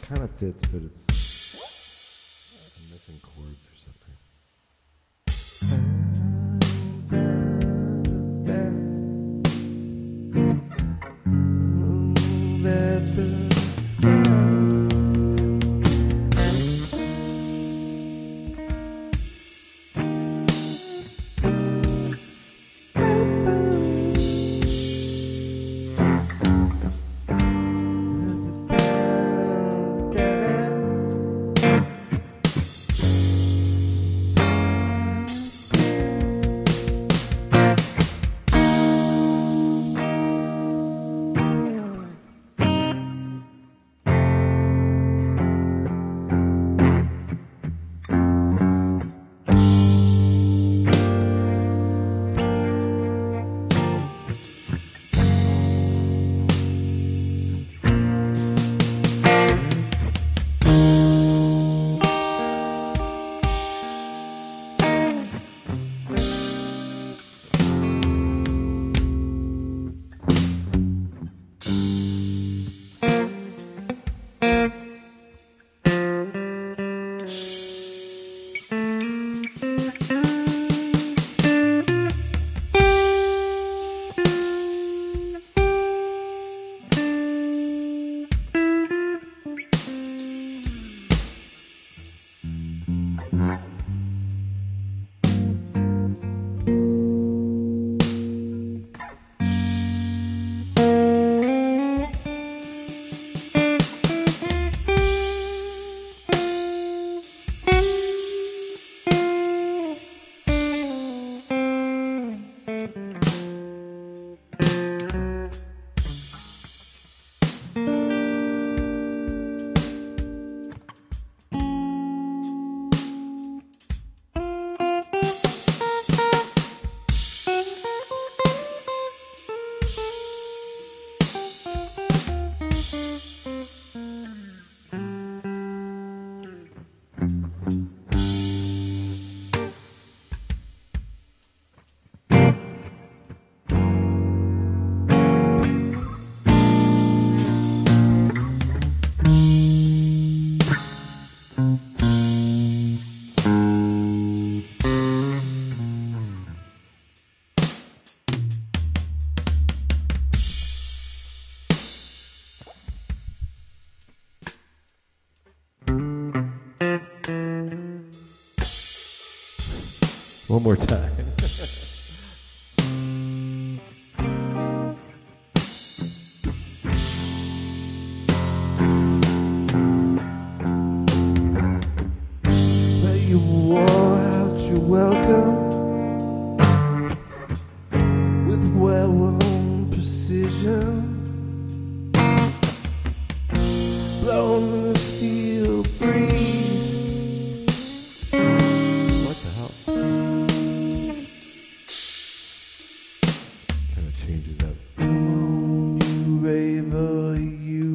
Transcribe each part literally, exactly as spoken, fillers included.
kind of fits, but it's I'm missing chords or something. One more time. But you wore out your welcome with well-worn precision, blowing in the steel breeze. Changes up. Come on, you raver, you.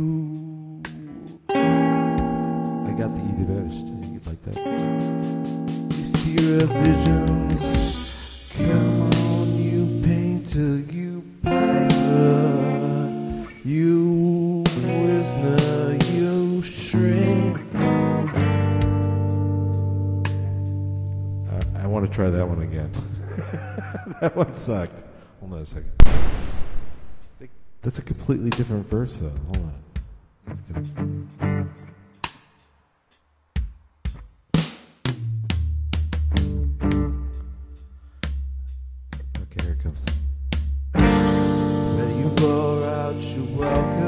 I got the E diminished. You like that? You see your visions. Come on, you painter, you piper, you Wisner, you shrink. I, I want to try that one again. That one sucked. Hold on a second. That's a completely different verse, though. Hold on. Let's get it. Okay, here it comes. But you bore out your welcome